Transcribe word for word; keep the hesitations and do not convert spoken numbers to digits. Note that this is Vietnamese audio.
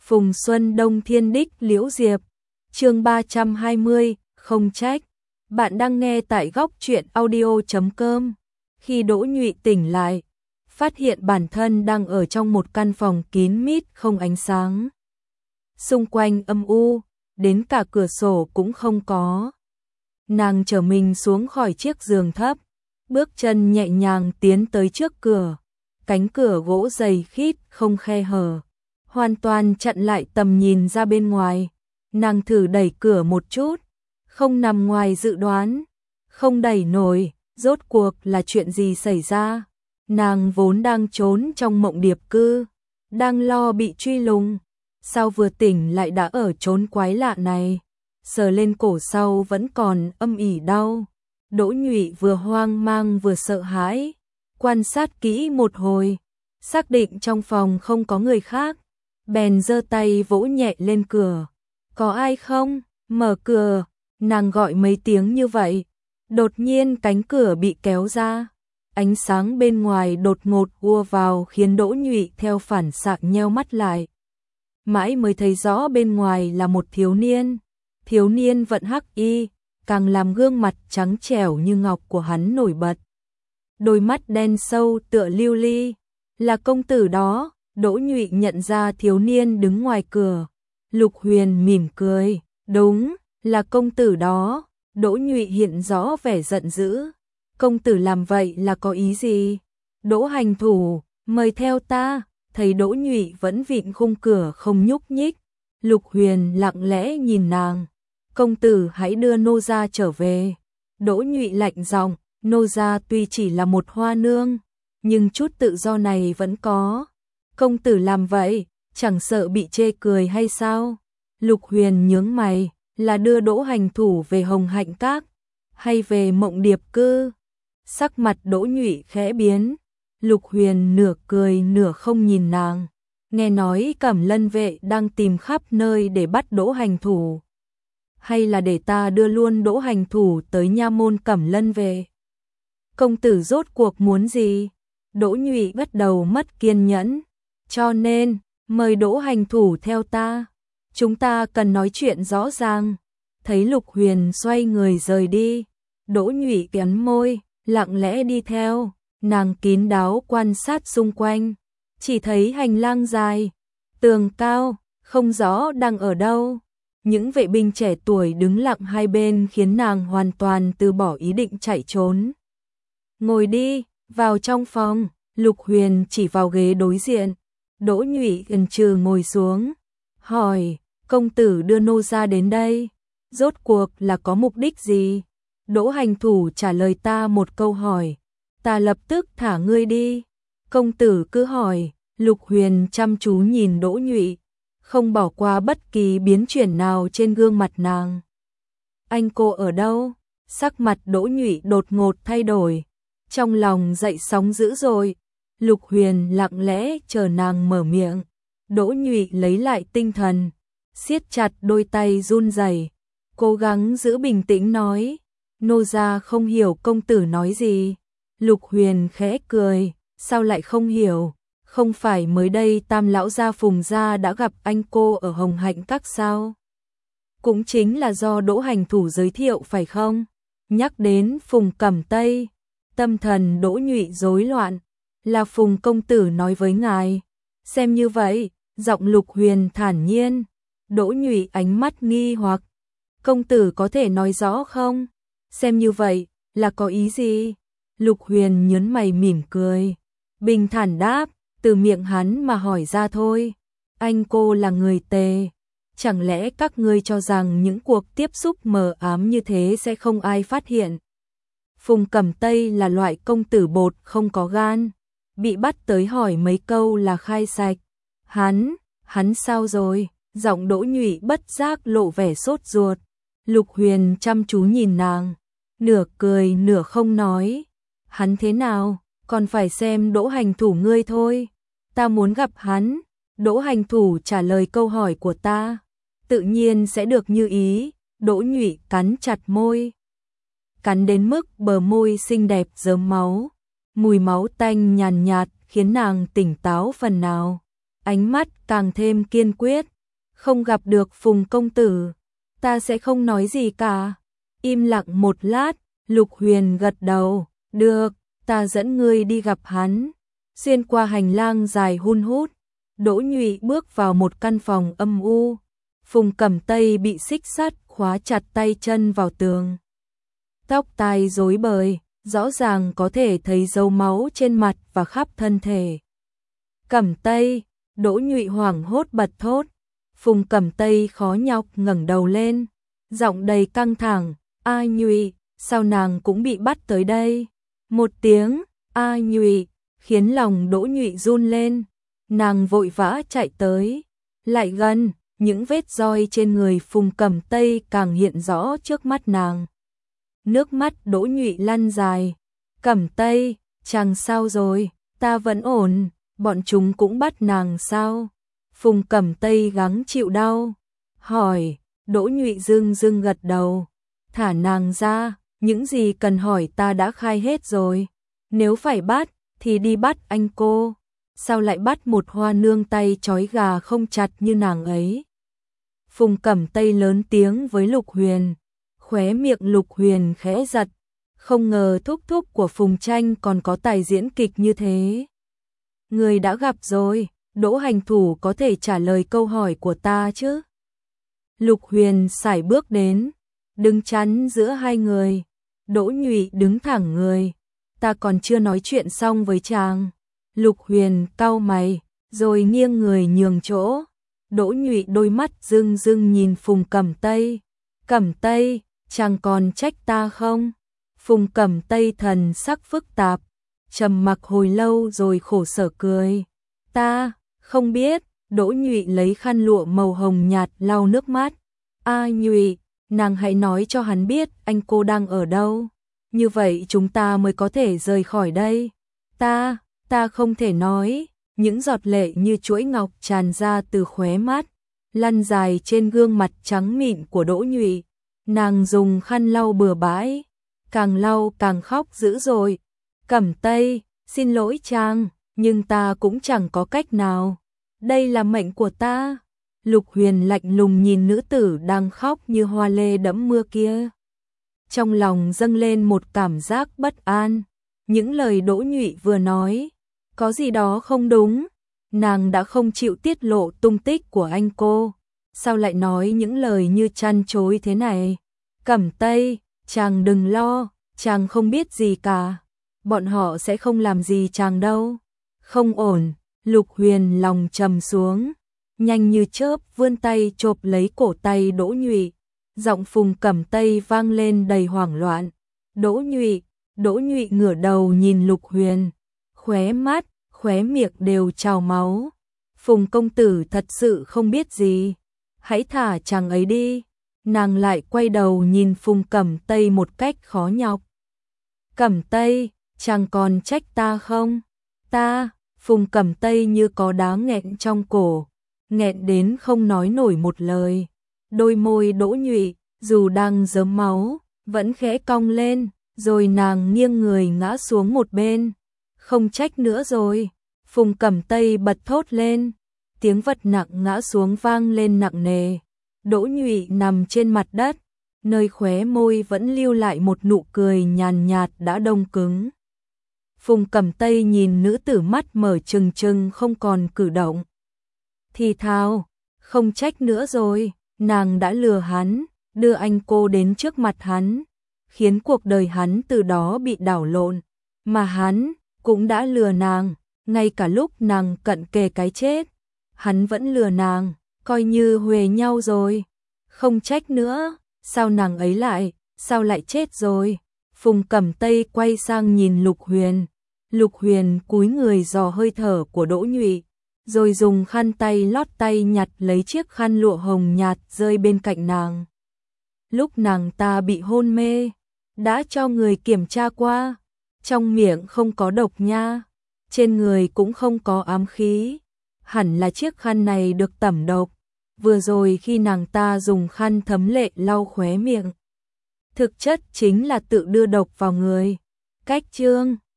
Phùng Xuân Đông Thiên Đích Liễu Diệp, chương ba trăm hai mươi, không trách. Bạn đang nghe tại góc truyện audio chấm com. Khi Đỗ Nhụy tỉnh lại, phát hiện bản thân đang ở trong một căn phòng kín mít không ánh sáng. Xung quanh âm u, đến cả cửa sổ cũng không có. Nàng trở mình xuống khỏi chiếc giường thấp, bước chân nhẹ nhàng tiến tới trước cửa. Cánh cửa gỗ dày khít không khe hở, hoàn toàn chặn lại tầm nhìn ra bên ngoài. Nàng thử đẩy cửa một chút, không nằm ngoài dự đoán, không đẩy nổi, rốt cuộc là chuyện gì xảy ra. Nàng vốn đang trốn trong mộng điệp cư, đang lo bị truy lùng, sao vừa tỉnh lại đã ở chốn quái lạ này. Sờ lên cổ sau vẫn còn âm ỉ đau. Đỗ Nhụy vừa hoang mang vừa sợ hãi, quan sát kỹ một hồi, xác định trong phòng không có người khác, bèn giơ tay vỗ nhẹ lên cửa. Có ai không? Mở cửa. Nàng gọi mấy tiếng như vậy, đột nhiên cánh cửa bị kéo ra. Ánh sáng bên ngoài đột ngột ùa vào khiến Đỗ Nhụy theo phản xạ nheo mắt lại. Mãi mới thấy rõ bên ngoài là một thiếu niên. Thiếu niên vận hắc y, càng làm gương mặt trắng trẻo như ngọc của hắn nổi bật. Đôi mắt đen sâu tựa lưu ly, là công tử đó. Đỗ Nhụy nhận ra thiếu niên đứng ngoài cửa. Lục Huyền mỉm cười, đúng, là công tử đó. Đỗ Nhụy hiện rõ vẻ giận dữ. Công tử làm vậy là có ý gì? Đỗ hành thủ, mời theo ta. Thấy Đỗ Nhụy vẫn vịn khung cửa không nhúc nhích, Lục Huyền lặng lẽ nhìn nàng. Công tử hãy đưa nô gia trở về. Đỗ Nhụy lạnh giọng, nô gia tuy chỉ là một hoa nương, nhưng chút tự do này vẫn có. Công tử làm vậy, chẳng sợ bị chê cười hay sao? Lục Huyền nhướng mày, là đưa Đỗ hành thủ về Hồng Hạnh Các, hay về Mộng Điệp Cư? Sắc mặt Đỗ Nhụy khẽ biến. Lục Huyền nửa cười nửa không nhìn nàng. Nghe nói Cẩm Lân vệ đang tìm khắp nơi để bắt Đỗ hành thủ. Hay là để ta đưa luôn Đỗ hành thủ tới nha môn Cẩm Lân về? Công tử rốt cuộc muốn gì? Đỗ Nhụy bắt đầu mất kiên nhẫn. Cho nên, mời Đỗ hành thủ theo ta. Chúng ta cần nói chuyện rõ ràng. Thấy Lục Huyền xoay người rời đi, Đỗ Nhụy cắn môi, lặng lẽ đi theo. Nàng kín đáo quan sát xung quanh, chỉ thấy hành lang dài, tường cao, không rõ đang ở đâu. Những vệ binh trẻ tuổi đứng lặng hai bên khiến nàng hoàn toàn từ bỏ ý định chạy trốn. Ngồi đi, vào trong phòng. Lục Huyền chỉ vào ghế đối diện. Đỗ Nhụy ừn trừ ngồi xuống, hỏi, công tử đưa nô gia đến đây, rốt cuộc là có mục đích gì? Đỗ hành thủ trả lời ta một câu hỏi, ta lập tức thả ngươi đi. Công tử cứ hỏi. Lục Huyền chăm chú nhìn Đỗ Nhụy, không bỏ qua bất kỳ biến chuyển nào trên gương mặt nàng. Anh cô ở đâu? Sắc mặt Đỗ Nhụy đột ngột thay đổi, trong lòng dậy sóng dữ dội. Lục Huyền lặng lẽ chờ nàng mở miệng. Đỗ Nhụy lấy lại tinh thần, siết chặt đôi tay run rẩy, cố gắng giữ bình tĩnh nói, nô gia không hiểu công tử nói gì. Lục Huyền khẽ cười, sao lại không hiểu? Không phải mới đây Tam lão gia Phùng gia đã gặp anh cô ở Hồng Hạnh Các sao? Cũng chính là do Đỗ hành thủ giới thiệu phải không? Nhắc đến Phùng Cẩm Tây, tâm thần Đỗ Nhụy rối loạn. Là Phùng công tử nói với ngài. Xem như vậy, giọng Lục Huyền thản nhiên. Đỗ Nhụy ánh mắt nghi hoặc, công tử có thể nói rõ không? Xem như vậy, là có ý gì? Lục Huyền nhớn mày mỉm cười, bình thản đáp, từ miệng hắn mà hỏi ra thôi. Anh cô là người Tề, chẳng lẽ các ngươi cho rằng những cuộc tiếp xúc mờ ám như thế sẽ không ai phát hiện? Phùng Cẩm Tây là loại công tử bột không có gan, bị bắt tới hỏi mấy câu là khai sạch. Hắn, hắn sao rồi? Giọng Đỗ Nhụy bất giác lộ vẻ sốt ruột. Lục Huyền chăm chú nhìn nàng, nửa cười nửa không nói. Hắn thế nào? Còn phải xem Đỗ hành thủ ngươi thôi. Ta muốn gặp hắn. Đỗ hành thủ trả lời câu hỏi của ta, tự nhiên sẽ được như ý. Đỗ Nhụy cắn chặt môi, cắn đến mức bờ môi xinh đẹp rớm máu. Mùi máu tanh nhàn nhạt khiến nàng tỉnh táo phần nào. Ánh mắt càng thêm kiên quyết, không gặp được Phùng công tử, ta sẽ không nói gì cả. Im lặng một lát, Lục Huyền gật đầu, được, ta dẫn ngươi đi gặp hắn. Xuyên qua hành lang dài hun hút, Đỗ Nhụy bước vào một căn phòng âm u. Phùng Cẩm Tây bị xích sắt khóa chặt tay chân vào tường. Tóc tai rối bời, rõ ràng có thể thấy dấu máu trên mặt và khắp thân thể. Cẩm Tây, Đỗ Nhụy hoảng hốt bật thốt. Phùng Cẩm Tây khó nhọc ngẩng đầu lên, giọng đầy căng thẳng, "A Nhụy, sao nàng cũng bị bắt tới đây?" Một tiếng "A Nhụy" khiến lòng Đỗ Nhụy run lên, nàng vội vã chạy tới, lại gần, những vết roi trên người Phùng Cẩm Tây càng hiện rõ trước mắt nàng. Nước mắt Đỗ Nhụy lăn dài, "Cẩm Tây, chàng sao rồi?" "Ta vẫn ổn." "Bọn chúng cũng bắt nàng sao?" Phùng Cẩm Tây gắng chịu đau, hỏi. Đỗ Nhụy dưng dưng gật đầu, "Thả nàng ra, những gì cần hỏi ta đã khai hết rồi. Nếu phải bắt, thì đi bắt anh cô. Sao lại bắt một hoa nương tay trói gà không chặt như nàng ấy?" Phùng Cẩm Tây lớn tiếng với Lục Huyền, khóe miệng Lục Huyền khẽ giật, không ngờ thúc thúc của Phùng Tranh còn có tài diễn kịch như thế. "Người đã gặp rồi, Đỗ hành thủ có thể trả lời câu hỏi của ta chứ?" Lục Huyền sải bước đến, đứng chắn giữa hai người. Đỗ Nhụy đứng thẳng người, "Ta còn chưa nói chuyện xong với chàng." Lục Huyền cau mày, rồi nghiêng người nhường chỗ. Đỗ Nhụy đôi mắt rưng rưng nhìn Phùng Cẩm Tây. "Cẩm Tây, chàng còn trách ta không?" Phùng Cẩm Tây thần sắc phức tạp, trầm mặc hồi lâu rồi khổ sở cười. "Ta không biết." Đỗ Nhụy lấy khăn lụa màu hồng nhạt lau nước mắt. "A Nhụy, nàng hãy nói cho hắn biết anh cô đang ở đâu. Như vậy chúng ta mới có thể rời khỏi đây." Ta, ta không thể nói." Những giọt lệ như chuỗi ngọc tràn ra từ khóe mắt, lăn dài trên gương mặt trắng mịn của Đỗ Nhụy. Nàng dùng khăn lau bừa bãi, càng lau càng khóc dữ dội. "Cẩm Tây, xin lỗi chàng, nhưng ta cũng chẳng có cách nào. Đây là mệnh của ta." Lục Huyền lạnh lùng nhìn nữ tử đang khóc như hoa lê đẫm mưa kia. Trong lòng dâng lên một cảm giác bất an. Những lời Đỗ Nhụy vừa nói, có gì đó không đúng. Nàng đã không chịu tiết lộ tung tích của anh cô, sao lại nói những lời như chăn chối thế này? "Cẩm Tây, chàng đừng lo, chàng không biết gì cả. Bọn họ sẽ không làm gì chàng đâu." "Không ổn." Lục Huyền lòng trầm xuống, nhanh như chớp vươn tay chộp lấy cổ tay Đỗ Nhụy. Giọng Phùng Cẩm Tây vang lên đầy hoảng loạn. "Đỗ Nhụy." Đỗ Nhụy ngửa đầu nhìn Lục Huyền, khóe mắt, khóe miệng đều trào máu. "Phùng công tử thật sự không biết gì, hãy thả chàng ấy đi." Nàng lại quay đầu nhìn Phùng Cẩm Tây một cách khó nhọc. "Cẩm Tây, chàng còn trách ta không?" "Ta." Phùng Cẩm Tây như có đá nghẹn trong cổ, nghẹn đến không nói nổi một lời. Đôi môi Đỗ Nhụy, dù đang rớm máu, vẫn khẽ cong lên, rồi nàng nghiêng người ngã xuống một bên. "Không trách nữa rồi." Phùng Cẩm Tây bật thốt lên, tiếng vật nặng ngã xuống vang lên nặng nề. Đỗ Nhụy nằm trên mặt đất, nơi khóe môi vẫn lưu lại một nụ cười nhàn nhạt đã đông cứng. Phùng Cẩm Tây nhìn nữ tử mắt mở trừng trừng không còn cử động. Thì thào, "Không trách nữa rồi, nàng đã lừa hắn, đưa anh cô đến trước mặt hắn, khiến cuộc đời hắn từ đó bị đảo lộn, mà hắn cũng đã lừa nàng, ngay cả lúc nàng cận kề cái chết, hắn vẫn lừa nàng, coi như huề nhau rồi. Không trách nữa, sao nàng ấy lại, sao lại chết rồi?" Phùng Cẩm Tây quay sang nhìn Lục Huyền. Lục Huyền cúi người dò hơi thở của Đỗ Nhụy, rồi dùng khăn tay lót tay nhặt lấy chiếc khăn lụa hồng nhạt rơi bên cạnh nàng. "Lúc nàng ta bị hôn mê, đã cho người kiểm tra qua, trong miệng không có độc nha, trên người cũng không có ám khí, hẳn là chiếc khăn này được tẩm độc. Vừa rồi khi nàng ta dùng khăn thấm lệ lau khóe miệng, thực chất chính là tự đưa độc vào người." Cách chương